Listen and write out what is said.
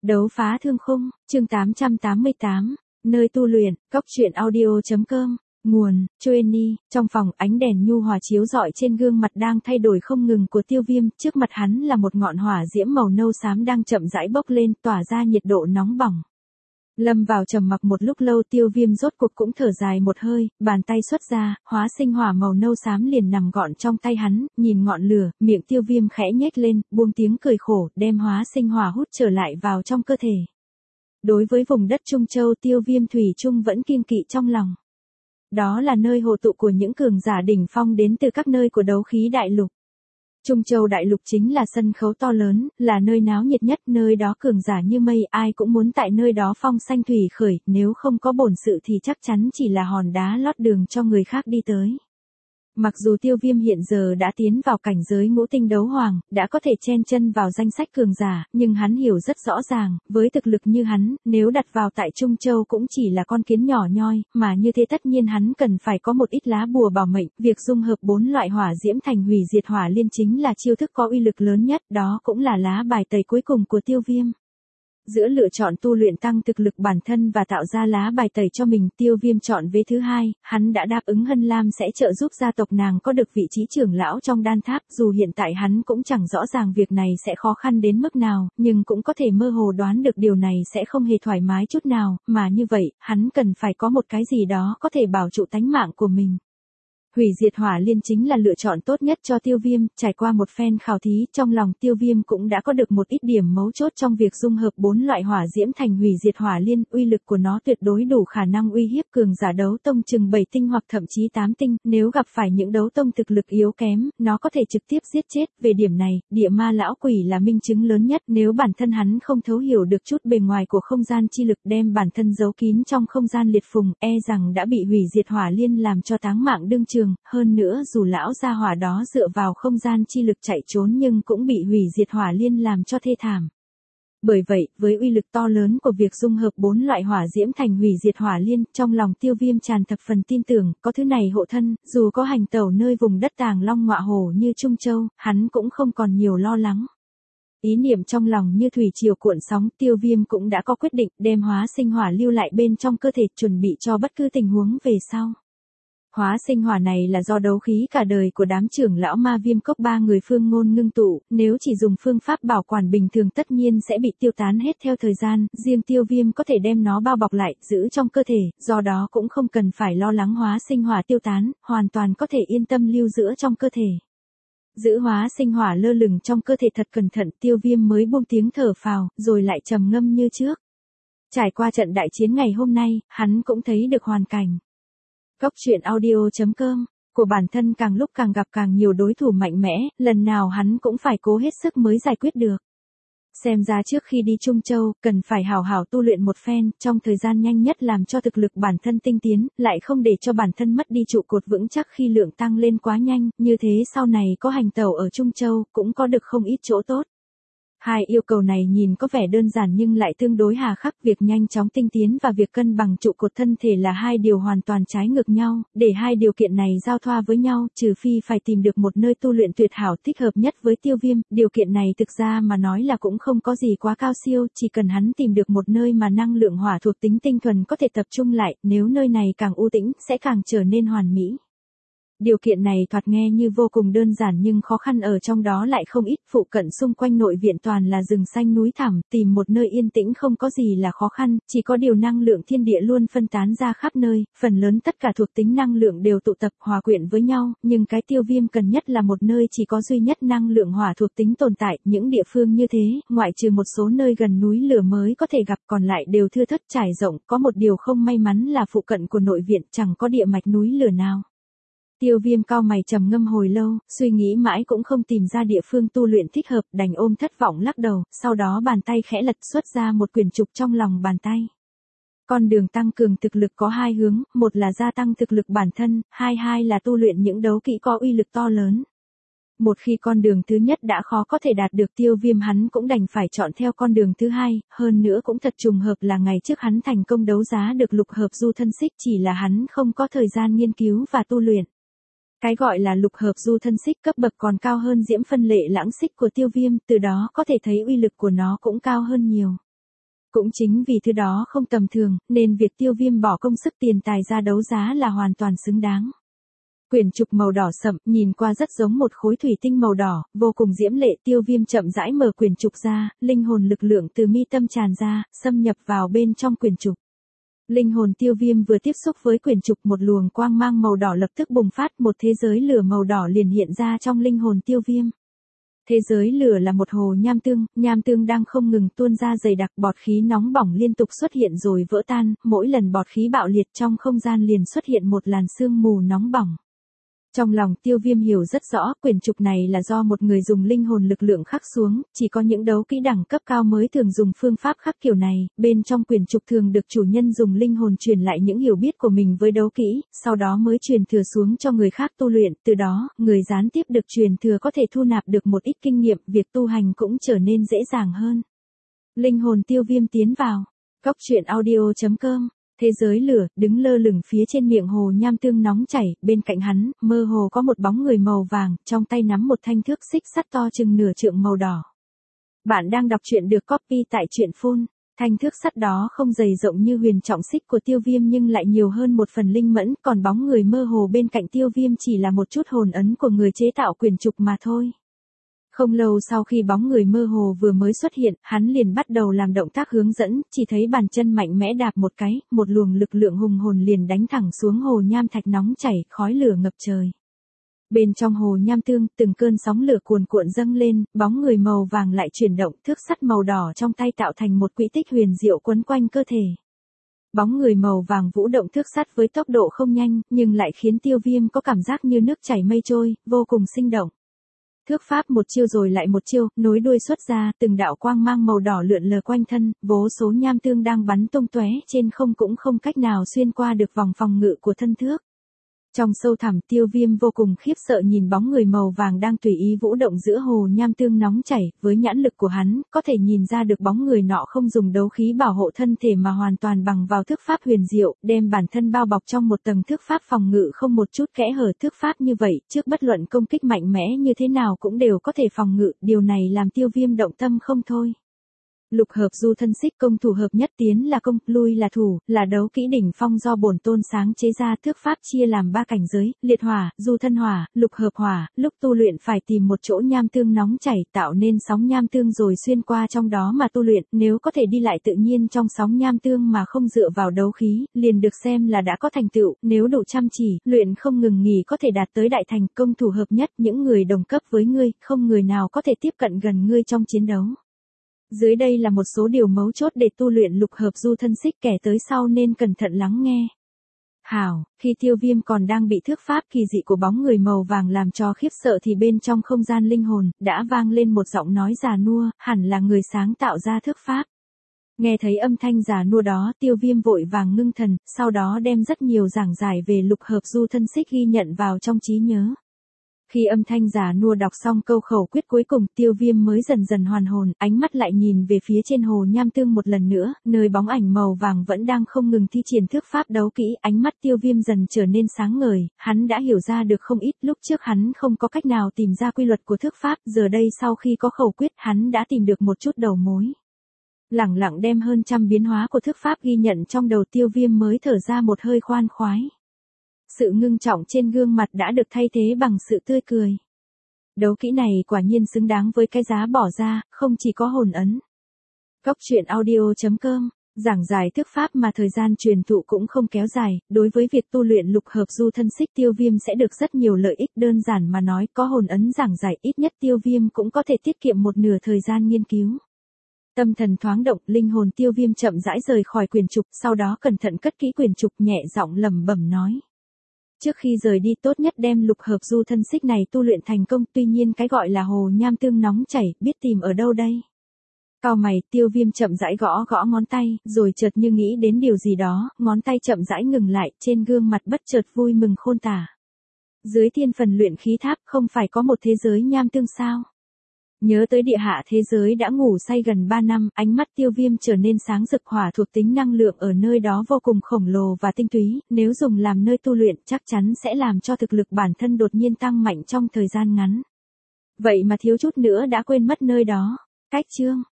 Đấu phá thương khung, chương 888, nơi tu luyện, cóc truyện audio.com, nguồn, Chueni, trong phòng ánh đèn nhu hòa chiếu rọi trên gương mặt đang thay đổi không ngừng của Tiêu Viêm, trước mặt hắn là một ngọn hỏa diễm màu nâu xám đang chậm rãi bốc lên, tỏa ra nhiệt độ nóng bỏng. Lâm vào trầm mặc một lúc lâu, Tiêu Viêm rốt cuộc cũng thở dài một hơi, bàn tay xuất ra, hóa sinh hỏa màu nâu xám liền nằm gọn trong tay hắn, nhìn ngọn lửa, miệng Tiêu Viêm khẽ nhếch lên, buông tiếng cười khổ, đem hóa sinh hỏa hút trở lại vào trong cơ thể. Đối với vùng đất Trung Châu, Tiêu Viêm thủy chung vẫn kiêng kỵ trong lòng. Đó là nơi hội tụ của những cường giả đỉnh phong đến từ các nơi của đấu khí đại lục. Trung Châu đại lục chính là sân khấu to lớn, là nơi náo nhiệt nhất, nơi đó cường giả như mây, ai cũng muốn tại nơi đó phong sanh thủy khởi, nếu không có bổn sự thì chắc chắn chỉ là hòn đá lót đường cho người khác đi tới. Mặc dù Tiêu Viêm hiện giờ đã tiến vào cảnh giới ngũ tinh đấu hoàng, đã có thể chen chân vào danh sách cường giả, nhưng hắn hiểu rất rõ ràng, với thực lực như hắn, nếu đặt vào tại Trung Châu cũng chỉ là con kiến nhỏ nhoi, mà như thế tất nhiên hắn cần phải có một ít lá bùa bảo mệnh, việc dung hợp 4 loại hỏa diễm thành hủy diệt hỏa liên chính là chiêu thức có uy lực lớn nhất, đó cũng là lá bài tẩy cuối cùng của Tiêu Viêm. Giữa lựa chọn tu luyện tăng thực lực bản thân và tạo ra lá bài tẩy cho mình, Tiêu Viêm chọn vế thứ hai, hắn đã đáp ứng Hân Lam sẽ trợ giúp gia tộc nàng có được vị trí trưởng lão trong đan tháp, dù hiện tại hắn cũng chẳng rõ ràng việc này sẽ khó khăn đến mức nào, nhưng cũng có thể mơ hồ đoán được điều này sẽ không hề thoải mái chút nào, mà như vậy, hắn cần phải có một cái gì đó có thể bảo trụ tánh mạng của mình. Hủy diệt hỏa liên chính là lựa chọn tốt nhất cho Tiêu Viêm, trải qua một phen khảo thí, trong lòng Tiêu Viêm cũng đã có được một ít điểm mấu chốt trong việc dung hợp 4 loại hỏa diễm thành hủy diệt hỏa liên, uy lực của nó tuyệt đối đủ khả năng uy hiếp cường giả đấu tông chừng 7 tinh hoặc thậm chí 8 tinh, nếu gặp phải những đấu tông thực lực yếu kém, nó có thể trực tiếp giết chết, về điểm này, địa ma lão quỷ là minh chứng lớn nhất, nếu bản thân hắn không thấu hiểu được chút bề ngoài của không gian chi lực đem bản thân giấu kín trong không gian liệt phùng, e rằng đã bị hủy diệt hỏa liên làm cho táng mạng đương trường. Hơn nữa dù lão gia hỏa đó dựa vào không gian chi lực chạy trốn nhưng cũng bị hủy diệt hỏa liên làm cho thê thảm. Bởi vậy, với uy lực to lớn của việc dung hợp 4 loại hỏa diễm thành hủy diệt hỏa liên, trong lòng Tiêu Viêm tràn thập phần tin tưởng, có thứ này hộ thân, dù có hành tẩu nơi vùng đất Tàng Long Ngọa Hổ như Trung Châu, hắn cũng không còn nhiều lo lắng. Ý niệm trong lòng như thủy triều cuộn sóng, Tiêu Viêm cũng đã có quyết định đem hóa sinh hỏa lưu lại bên trong cơ thể, chuẩn bị cho bất cứ tình huống về sau. Hóa sinh hỏa này là do đấu khí cả đời của đám trưởng lão Ma Viêm Cốc 3 người Phương Ngôn ngưng tụ, nếu chỉ dùng phương pháp bảo quản bình thường tất nhiên sẽ bị tiêu tán hết theo thời gian, riêng Tiêu Viêm có thể đem nó bao bọc lại, giữ trong cơ thể, do đó cũng không cần phải lo lắng hóa sinh hỏa tiêu tán, hoàn toàn có thể yên tâm lưu giữ trong cơ thể. Giữ hóa sinh hỏa lơ lửng trong cơ thể thật cẩn thận, Tiêu Viêm mới buông tiếng thở phào, rồi lại trầm ngâm như trước. Trải qua trận đại chiến ngày hôm nay, hắn cũng thấy được hoàn cảnh. Cóc truyện audio.com, của bản thân càng lúc càng gặp càng nhiều đối thủ mạnh mẽ, lần nào hắn cũng phải cố hết sức mới giải quyết được. Xem ra trước khi đi Trung Châu, cần phải hào hào tu luyện một phen, trong thời gian nhanh nhất làm cho thực lực bản thân tinh tiến, lại không để cho bản thân mất đi trụ cột vững chắc khi lượng tăng lên quá nhanh, như thế sau này có hành tẩu ở Trung Châu, cũng có được không ít chỗ tốt. Hai yêu cầu này nhìn có vẻ đơn giản nhưng lại tương đối hà khắc, việc nhanh chóng tinh tiến và việc cân bằng trụ cột thân thể là hai điều hoàn toàn trái ngược nhau, để hai điều kiện này giao thoa với nhau, trừ phi phải tìm được một nơi tu luyện tuyệt hảo thích hợp nhất với Tiêu Viêm, điều kiện này thực ra mà nói là cũng không có gì quá cao siêu, chỉ cần hắn tìm được một nơi mà năng lượng hỏa thuộc tính tinh thuần có thể tập trung lại, nếu nơi này càng u tĩnh, sẽ càng trở nên hoàn mỹ. Điều kiện này thoạt nghe như vô cùng đơn giản nhưng khó khăn ở trong đó lại không ít, phụ cận xung quanh nội viện toàn là rừng xanh núi thẳm, tìm một nơi yên tĩnh không có gì là khó khăn, chỉ có điều năng lượng thiên địa luôn phân tán ra khắp nơi, phần lớn tất cả thuộc tính năng lượng đều tụ tập hòa quyện với nhau, nhưng cái Tiêu Viêm cần nhất là một nơi chỉ có duy nhất năng lượng hỏa thuộc tính tồn tại, những địa phương như thế, ngoại trừ một số nơi gần núi lửa mới có thể gặp còn lại đều thưa thớt trải rộng, có một điều không may mắn là phụ cận của nội viện chẳng có địa mạch núi lửa nào. Tiêu Viêm cau mày trầm ngâm hồi lâu, suy nghĩ mãi cũng không tìm ra địa phương tu luyện thích hợp, đành ôm thất vọng lắc đầu, sau đó bàn tay khẽ lật xuất ra một quyển trục trong lòng bàn tay. Con đường tăng cường thực lực có hai hướng, một là gia tăng thực lực bản thân, hai là tu luyện những đấu kỹ có uy lực to lớn. Một khi con đường thứ nhất đã khó có thể đạt được, Tiêu Viêm hắn cũng đành phải chọn theo con đường thứ hai, hơn nữa cũng thật trùng hợp là ngày trước hắn thành công đấu giá được lục hợp du thân xích, chỉ là hắn không có thời gian nghiên cứu và tu luyện. Cái gọi là lục hợp du thân xích cấp bậc còn cao hơn diễm phân lệ lãng xích của Tiêu Viêm, từ đó có thể thấy uy lực của nó cũng cao hơn nhiều. Cũng chính vì thứ đó không tầm thường, nên việc Tiêu Viêm bỏ công sức tiền tài ra đấu giá là hoàn toàn xứng đáng. Quyển trục màu đỏ sậm, nhìn qua rất giống một khối thủy tinh màu đỏ, vô cùng diễm lệ. Tiêu Viêm chậm rãi mở quyển trục ra, linh hồn lực lượng từ mi tâm tràn ra, xâm nhập vào bên trong quyển trục. Linh hồn Tiêu Viêm vừa tiếp xúc với quyển trục, một luồng quang mang màu đỏ lập tức bùng phát, một thế giới lửa màu đỏ liền hiện ra trong linh hồn Tiêu Viêm. Thế giới lửa là một hồ nham tương đang không ngừng tuôn ra dày đặc, bọt khí nóng bỏng liên tục xuất hiện rồi vỡ tan, mỗi lần bọt khí bạo liệt trong không gian liền xuất hiện một làn sương mù nóng bỏng. Trong lòng Tiêu Viêm hiểu rất rõ, quyển trục này là do một người dùng linh hồn lực lượng khắc xuống, chỉ có những đấu kỹ đẳng cấp cao mới thường dùng phương pháp khắc kiểu này, bên trong quyển trục thường được chủ nhân dùng linh hồn truyền lại những hiểu biết của mình với đấu kỹ, sau đó mới truyền thừa xuống cho người khác tu luyện, từ đó, người gián tiếp được truyền thừa có thể thu nạp được một ít kinh nghiệm, việc tu hành cũng trở nên dễ dàng hơn. Linh hồn Tiêu Viêm tiến vào. Cóc truyện audio.com. Thế giới lửa, đứng lơ lửng phía trên miệng hồ nham tương nóng chảy, bên cạnh hắn, mơ hồ có một bóng người màu vàng, trong tay nắm một thanh thước xích sắt to chừng nửa trượng màu đỏ. Bạn đang đọc truyện được copy tại truyện Phun. Thanh thước sắt đó không dày rộng như huyền trọng xích của Tiêu Viêm nhưng lại nhiều hơn một phần linh mẫn, còn bóng người mơ hồ bên cạnh Tiêu Viêm chỉ là một chút hồn ấn của người chế tạo quyển trục mà thôi. Không lâu sau khi bóng người mơ hồ vừa mới xuất hiện, hắn liền bắt đầu làm động tác hướng dẫn, chỉ thấy bàn chân mạnh mẽ đạp một cái, một luồng lực lượng hùng hồn liền đánh thẳng xuống hồ nham thạch nóng chảy, khói lửa ngập trời. Bên trong hồ nham tương, từng cơn sóng lửa cuồn cuộn dâng lên, bóng người màu vàng lại chuyển động, thước sắt màu đỏ trong tay tạo thành một quỹ tích huyền diệu quấn quanh cơ thể. Bóng người màu vàng vũ động thước sắt với tốc độ không nhanh, nhưng lại khiến Tiêu Viêm có cảm giác như nước chảy mây trôi, vô cùng sinh động. Thước pháp một chiêu rồi lại một chiêu, nối đuôi xuất ra, từng đạo quang mang màu đỏ lượn lờ quanh thân, vô số nham tương đang bắn tung tóe trên không cũng không cách nào xuyên qua được vòng phòng ngự của thân thước. Trong sâu thẳm, Tiêu Viêm vô cùng khiếp sợ nhìn bóng người màu vàng đang tùy ý vũ động giữa hồ nham tương nóng chảy, với nhãn lực của hắn, có thể nhìn ra được bóng người nọ không dùng đấu khí bảo hộ thân thể mà hoàn toàn bằng vào thước pháp huyền diệu, đem bản thân bao bọc trong một tầng thước pháp phòng ngự không một chút kẽ hở. Thước pháp như vậy, trước bất luận công kích mạnh mẽ như thế nào cũng đều có thể phòng ngự, điều này làm Tiêu Viêm động tâm không thôi. Lục hợp du thân xích, công thủ hợp nhất, tiến là công, lui là thủ, là đấu kỹ đỉnh phong do bổn tôn sáng chế ra. Thước pháp chia làm 3 cảnh giới, liệt hỏa, du thân hỏa, lục hợp hỏa. Lúc tu luyện phải tìm một chỗ nham tương nóng chảy, tạo nên sóng nham tương rồi xuyên qua trong đó mà tu luyện, nếu có thể đi lại tự nhiên trong sóng nham tương mà không dựa vào đấu khí, liền được xem là đã có thành tựu, nếu đủ chăm chỉ, luyện không ngừng nghỉ có thể đạt tới đại thành. Công thủ hợp nhất, những người đồng cấp với ngươi, không người nào có thể tiếp cận gần ngươi trong chiến đấu. Dưới đây là một số điều mấu chốt để tu luyện lục hợp du thân xích, kẻ tới sau nên cẩn thận lắng nghe. Hảo, khi Tiêu Viêm còn đang bị thước pháp kỳ dị của bóng người màu vàng làm cho khiếp sợ thì bên trong không gian linh hồn, đã vang lên một giọng nói già nua, hẳn là người sáng tạo ra thước pháp. Nghe thấy âm thanh già nua đó, Tiêu Viêm vội vàng ngưng thần, sau đó đem rất nhiều giảng giải về lục hợp du thân xích ghi nhận vào trong trí nhớ. Khi âm thanh già nua đọc xong câu khẩu quyết cuối cùng, Tiêu Viêm mới dần dần hoàn hồn, ánh mắt lại nhìn về phía trên hồ nham tương một lần nữa, nơi bóng ảnh màu vàng vẫn đang không ngừng thi triển thước pháp đấu kỹ. Ánh mắt Tiêu Viêm dần trở nên sáng ngời, hắn đã hiểu ra được không ít, lúc trước hắn không có cách nào tìm ra quy luật của thước pháp, giờ đây sau khi có khẩu quyết, hắn đã tìm được một chút đầu mối. Lẳng lặng đem hơn trăm biến hóa của thước pháp ghi nhận trong đầu, Tiêu Viêm mới thở ra một hơi khoan khoái. Sự ngưng trọng trên gương mặt đã được thay thế bằng sự tươi cười. Đấu kỹ này quả nhiên xứng đáng với cái giá bỏ ra, không chỉ có hồn ấn. Cóc truyện audio.com, giảng giải thước pháp mà thời gian truyền thụ cũng không kéo dài, đối với việc tu luyện lục hợp du thân xích Tiêu Viêm sẽ được rất nhiều lợi ích. Đơn giản mà nói, có hồn ấn giảng giải ít nhất Tiêu Viêm cũng có thể tiết kiệm một nửa thời gian nghiên cứu. Tâm thần thoáng động, linh hồn Tiêu Viêm chậm rãi rời khỏi quyển trục, sau đó cẩn thận cất kỹ quyển trục, nhẹ giọng lẩm bẩm nói. Trước khi rời đi tốt nhất đem lục hợp du thân xích này tu luyện thành công, tuy nhiên cái gọi là hồ nham tương nóng chảy, biết tìm ở đâu đây? Cau mày, Tiêu Viêm chậm rãi gõ gõ ngón tay, rồi chợt như nghĩ đến điều gì đó, ngón tay chậm rãi ngừng lại, trên gương mặt bất chợt vui mừng khôn tả. Dưới thiên phần luyện khí tháp không phải có một thế giới nham tương sao? Nhớ tới địa hạ thế giới đã ngủ say gần 3 năm, ánh mắt Tiêu Viêm trở nên sáng rực. Hỏa thuộc tính năng lượng ở nơi đó vô cùng khổng lồ và tinh túy, nếu dùng làm nơi tu luyện chắc chắn sẽ làm cho thực lực bản thân đột nhiên tăng mạnh trong thời gian ngắn. Vậy mà thiếu chút nữa đã quên mất nơi đó. Cách chương